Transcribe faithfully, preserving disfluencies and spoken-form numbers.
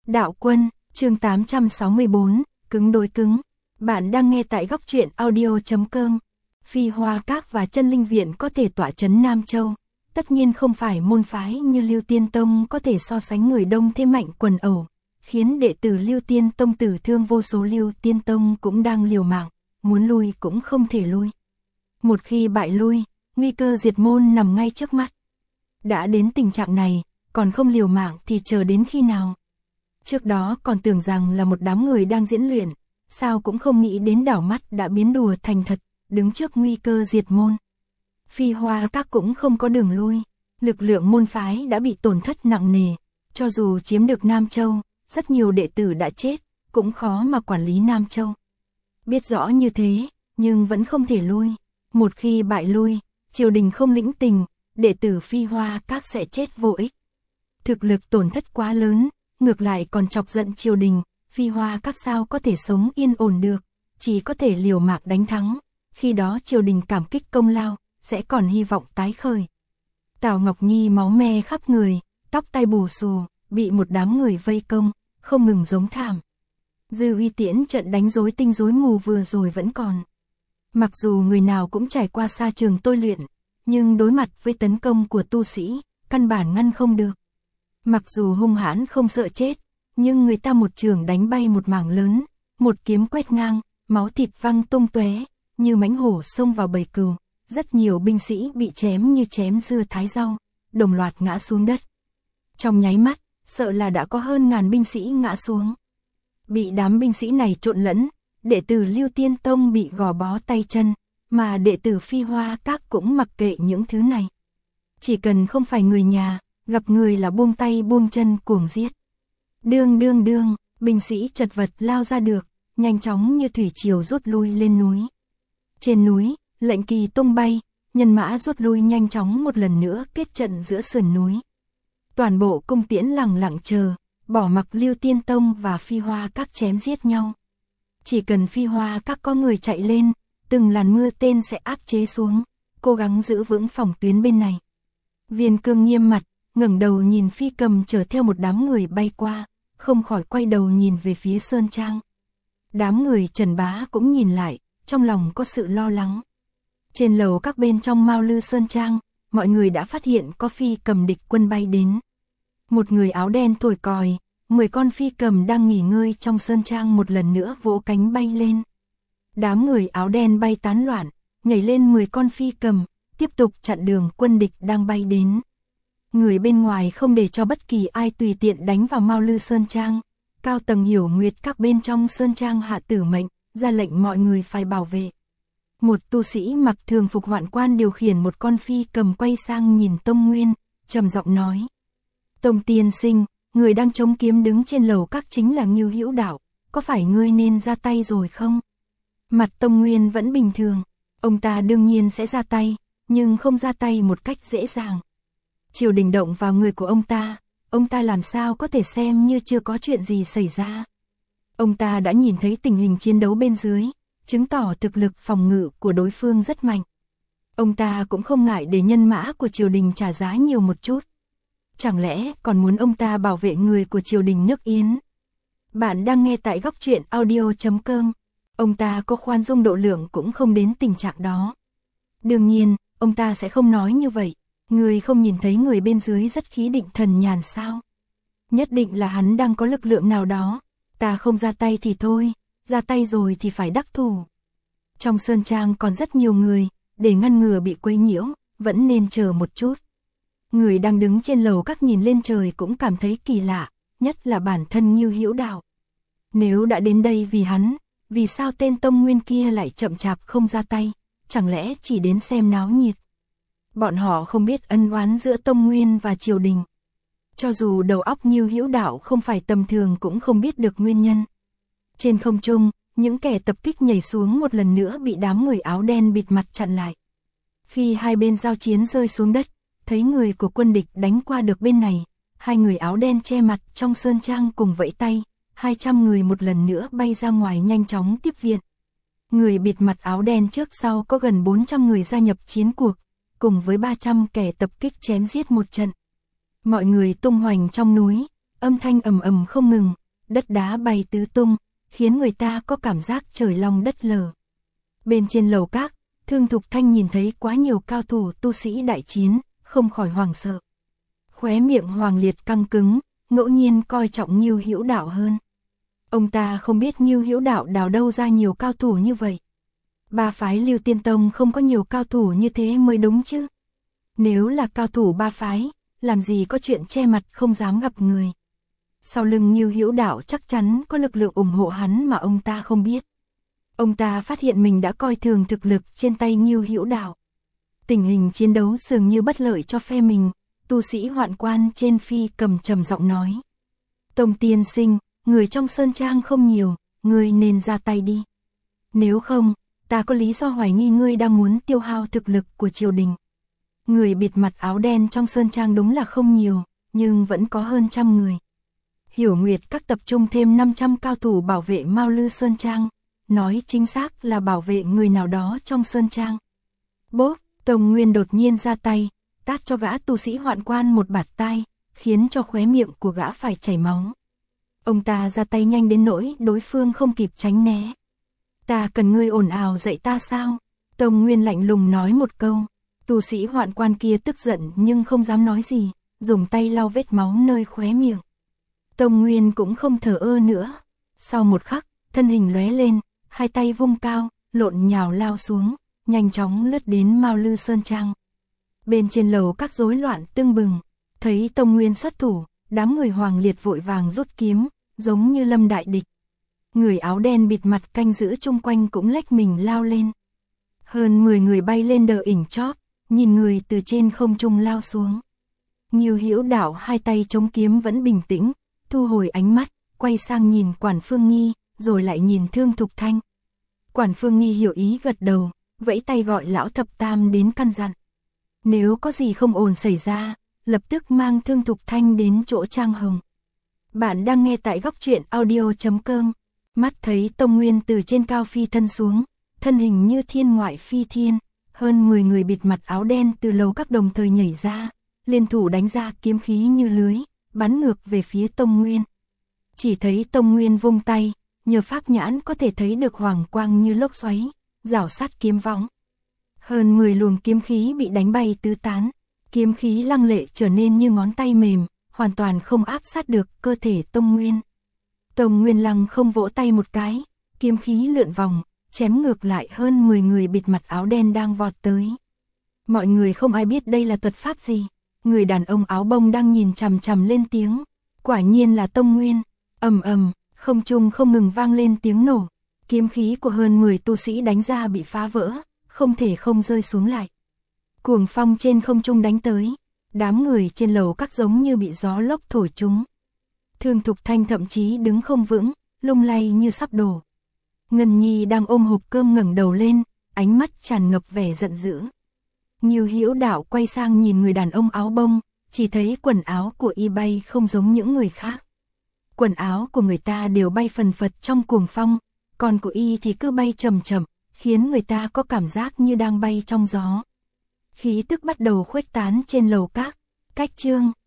Đạo Quân, chương tám trăm sáu mươi bốn, cứng đối cứng. Bạn đang nghe tại góc truyện audio chấm com. Phi Hoa Các và Chân Linh Viện có thể tọa chấn Nam Châu. Tất nhiên không phải môn phái như Lưu Tiên Tông có thể so sánh người đông thế mạnh quần ẩu, khiến đệ tử Lưu Tiên Tông tử thương vô số. Lưu Tiên Tông cũng đang liều mạng, muốn lui cũng không thể lui. Một khi bại lui, nguy cơ diệt môn nằm ngay trước mắt. Đã đến tình trạng này, còn không liều mạng thì chờ đến khi nào? Trước đó còn tưởng rằng là một đám người đang diễn luyện, sao cũng không nghĩ đến đảo mắt đã biến đùa thành thật, đứng trước nguy cơ diệt môn. Phi Hoa Các cũng không có đường lui, lực lượng môn phái đã bị tổn thất nặng nề, cho dù chiếm được Nam Châu, rất nhiều đệ tử đã chết, cũng khó mà quản lý Nam Châu. Biết rõ như thế, nhưng vẫn không thể lui, một khi bại lui, triều đình không lĩnh tình, đệ tử Phi Hoa Các sẽ chết vô ích. Thực lực tổn thất quá lớn, ngược lại còn chọc giận triều đình, Phi Hoa Các sao có thể sống yên ổn được, chỉ có thể liều mạng đánh thắng, khi đó triều đình cảm kích công lao, sẽ còn hy vọng tái khởi. Tào Ngọc Nhi máu me khắp người, tóc tai bù xù, bị một đám người vây công, không ngừng giống thảm. Dư Uy Tiễn trận đánh rối tinh rối mù vừa rồi vẫn còn. Mặc dù người nào cũng trải qua sa trường tôi luyện, nhưng đối mặt với tấn công của tu sĩ, căn bản ngăn không được. Mặc dù hung hãn không sợ chết, nhưng người ta một trường đánh bay một mảng lớn, một kiếm quét ngang, máu thịt văng tung tóe, như mãnh hổ xông vào bầy cừu. Rất nhiều binh sĩ bị chém như chém dưa thái rau, đồng loạt ngã xuống đất. Trong nháy mắt, sợ là đã có hơn ngàn binh sĩ ngã xuống. Bị đám binh sĩ này trộn lẫn, đệ tử Lưu Tiên Tông bị gò bó tay chân, mà đệ tử Phi Hoa Các cũng mặc kệ những thứ này. Chỉ cần không phải người nhà, gặp người là buông tay buông chân cuồng giết. Đương đương đương, binh sĩ chật vật lao ra được, nhanh chóng như thủy triều rút lui lên núi. Trên núi, lệnh kỳ tung bay, nhân mã rút lui nhanh chóng một lần nữa kết trận giữa sườn núi. Toàn bộ cung tiễn lặng lặng chờ, bỏ mặc Lưu Tiên Tông và Phi Hoa Các chém giết nhau. Chỉ cần Phi Hoa Các có người chạy lên, từng làn mưa tên sẽ áp chế xuống, cố gắng giữ vững phòng tuyến bên này. Viên Cương nghiêm mặt, ngẩng đầu nhìn Phi Cầm chở theo một đám người bay qua, không khỏi quay đầu nhìn về phía Sơn Trang. Đám người Trần Bá cũng nhìn lại, trong lòng có sự lo lắng. Trên lầu các bên trong Mao Lư Sơn Trang, mọi người đã phát hiện có Phi Cầm địch quân bay đến. Một người áo đen thổi còi, mười con Phi Cầm đang nghỉ ngơi trong Sơn Trang một lần nữa vỗ cánh bay lên. Đám người áo đen bay tán loạn, nhảy lên mười con Phi Cầm, tiếp tục chặn đường quân địch đang bay đến. Người bên ngoài không để cho bất kỳ ai tùy tiện đánh vào Mao Lư Sơn Trang. Cao tầng Hiểu Nguyệt các bên trong Sơn Trang hạ tử mệnh, ra lệnh mọi người phải bảo vệ. Một tu sĩ mặc thường phục hoạn quan điều khiển một con Phi Cầm quay sang nhìn Tông Nguyên, trầm giọng nói: Tông tiên sinh, người đang chống kiếm đứng trên lầu các chính là Ngưu Hữu Đạo, có phải ngươi nên ra tay rồi không? Mặt Tông Nguyên vẫn bình thường, ông ta đương nhiên sẽ ra tay, nhưng không ra tay một cách dễ dàng. Triều đình động vào người của ông ta, ông ta làm sao có thể xem như chưa có chuyện gì xảy ra. Ông ta đã nhìn thấy tình hình chiến đấu bên dưới, chứng tỏ thực lực phòng ngự của đối phương rất mạnh. Ông ta cũng không ngại để nhân mã của triều đình trả giá nhiều một chút. Chẳng lẽ còn muốn ông ta bảo vệ người của triều đình nước Yến? Bạn đang nghe tại góc truyện audio chấm com. Ông ta có khoan dung độ lượng cũng không đến tình trạng đó. Đương nhiên, ông ta sẽ không nói như vậy. Người không nhìn thấy người bên dưới rất khí định thần nhàn sao? Nhất định là hắn đang có lực lượng nào đó. Ta không ra tay thì thôi, ra tay rồi thì phải đắc thủ. Trong Sơn Trang còn rất nhiều người, để ngăn ngừa bị quấy nhiễu, vẫn nên chờ một chút. Người đang đứng trên lầu các nhìn lên trời cũng cảm thấy kỳ lạ, nhất là bản thân Ngưu Hữu Đạo. Nếu đã đến đây vì hắn, vì sao tên Tông Nguyên kia lại chậm chạp không ra tay, chẳng lẽ chỉ đến xem náo nhiệt? Bọn họ không biết ân oán giữa Tông Nguyên và triều đình. Cho dù đầu óc Ngưu Hữu Đạo không phải tầm thường cũng không biết được nguyên nhân. Trên không trung, những kẻ tập kích nhảy xuống một lần nữa bị đám người áo đen bịt mặt chặn lại. Khi hai bên giao chiến rơi xuống đất, thấy người của quân địch đánh qua được bên này, hai người áo đen che mặt trong Sơn Trang cùng vẫy tay, hai trăm người một lần nữa bay ra ngoài nhanh chóng tiếp viện. Người bịt mặt áo đen trước sau có gần bốn trăm người gia nhập chiến cuộc, cùng với ba trăm kẻ tập kích chém giết một trận. Mọi người tung hoành trong núi, âm thanh ầm ầm không ngừng, đất đá bay tứ tung, khiến người ta có cảm giác trời long đất lở. Bên trên lầu các, Thương Thục Thanh nhìn thấy quá nhiều cao thủ tu sĩ đại chiến, không khỏi hoảng sợ. Khóe miệng Hoàng Liệt căng cứng, ngẫu nhiên coi trọng Ngưu Hữu Đạo hơn. Ông ta không biết Ngưu Hữu Đạo đào đâu ra nhiều cao thủ như vậy. Ba phái Lưu Tiên Tông không có nhiều cao thủ như thế mới đúng chứ. Nếu là cao thủ ba phái, làm gì có chuyện che mặt không dám gặp người. Sau lưng Ngưu Hữu Đạo chắc chắn có lực lượng ủng hộ hắn mà ông ta không biết. Ông ta phát hiện mình đã coi thường thực lực trên tay Ngưu Hữu Đạo. Tình hình chiến đấu dường như bất lợi cho phe mình, tu sĩ Hoạn Quan trên phi cầm trầm giọng nói. Tông tiên sinh, người trong sơn trang không nhiều, ngươi nên ra tay đi. Nếu không, ta có lý do hoài nghi ngươi đang muốn tiêu hao thực lực của triều đình. Người bịt mặt áo đen trong sơn trang đúng là không nhiều, nhưng vẫn có hơn trăm người. Hiểu Nguyệt các tập trung thêm năm trăm cao thủ bảo vệ Mao Lư Sơn Trang, nói chính xác là bảo vệ người nào đó trong Sơn Trang. Bốp, Tông Nguyên đột nhiên ra tay, tát cho gã tu sĩ Hoạn Quan một bạt tai, khiến cho khóe miệng của gã phải chảy máu. Ông ta ra tay nhanh đến nỗi đối phương không kịp tránh né. Ta cần ngươi ồn ào dạy ta sao? Tông Nguyên lạnh lùng nói một câu. Tu sĩ Hoạn Quan kia tức giận nhưng không dám nói gì, dùng tay lau vết máu nơi khóe miệng. Tông Nguyên cũng không thờ ơ nữa. Sau một khắc, thân hình lóe lên, hai tay vung cao, lộn nhào lao xuống, nhanh chóng lướt đến Mao Lư Sơn Trang. Bên trên lầu các rối loạn tưng bừng, thấy Tông Nguyên xuất thủ, đám người Hoàng Liệt vội vàng rút kiếm, giống như lâm đại địch. Người áo đen bịt mặt canh giữ chung quanh cũng lách mình lao lên. Hơn mười người bay lên đờ ỉnh chóp, nhìn người từ trên không trung lao xuống. Ngưu Hữu Đạo hai tay chống kiếm vẫn bình tĩnh, thu hồi ánh mắt, quay sang nhìn Quản Phương Nghi, rồi lại nhìn Thương Thục Thanh. Quản Phương Nghi hiểu ý gật đầu, vẫy tay gọi lão thập tam đến căn dặn. Nếu có gì không ổn xảy ra, lập tức mang Thương Thục Thanh đến chỗ Trang Hồng. Bạn đang nghe tại góc truyện audio chấm com. Mắt thấy Tông Nguyên từ trên cao phi thân xuống, thân hình như thiên ngoại phi thiên, hơn mười người bịt mặt áo đen từ lầu các đồng thời nhảy ra, liên thủ đánh ra kiếm khí như lưới, bắn ngược về phía Tông Nguyên. Chỉ thấy Tông Nguyên vung tay, nhờ pháp nhãn có thể thấy được hoàng quang như lốc xoáy, rảo sát kiếm võng. Hơn mười luồng kiếm khí bị đánh bay tứ tán, kiếm khí lăng lệ trở nên như ngón tay mềm, hoàn toàn không áp sát được cơ thể Tông Nguyên. Tông Nguyên lăng không vỗ tay một cái, kiếm khí lượn vòng, chém ngược lại hơn mười người bịt mặt áo đen đang vọt tới. Mọi người không ai biết đây là thuật pháp gì, người đàn ông áo bông đang nhìn chằm chằm lên tiếng, quả nhiên là Tông Nguyên. Ầm ầm, không trung không ngừng vang lên tiếng nổ, kiếm khí của hơn mười tu sĩ đánh ra bị phá vỡ, không thể không rơi xuống lại. Cuồng phong trên không trung đánh tới, đám người trên lầu các giống như bị gió lốc thổi chúng. Thương Thục Thanh thậm chí đứng không vững, lung lay như sắp đổ. Ngân Nhi đang ôm hộp cơm ngẩng đầu lên, ánh mắt tràn ngập vẻ giận dữ. Ngưu Hữu Đạo quay sang nhìn người đàn ông áo bông, chỉ thấy quần áo của y bay không giống những người khác. Quần áo của người ta đều bay phần phật trong cuồng phong, còn của y thì cứ bay chậm chậm, khiến người ta có cảm giác như đang bay trong gió. Khí tức bắt đầu khuếch tán trên lầu các. Cách chương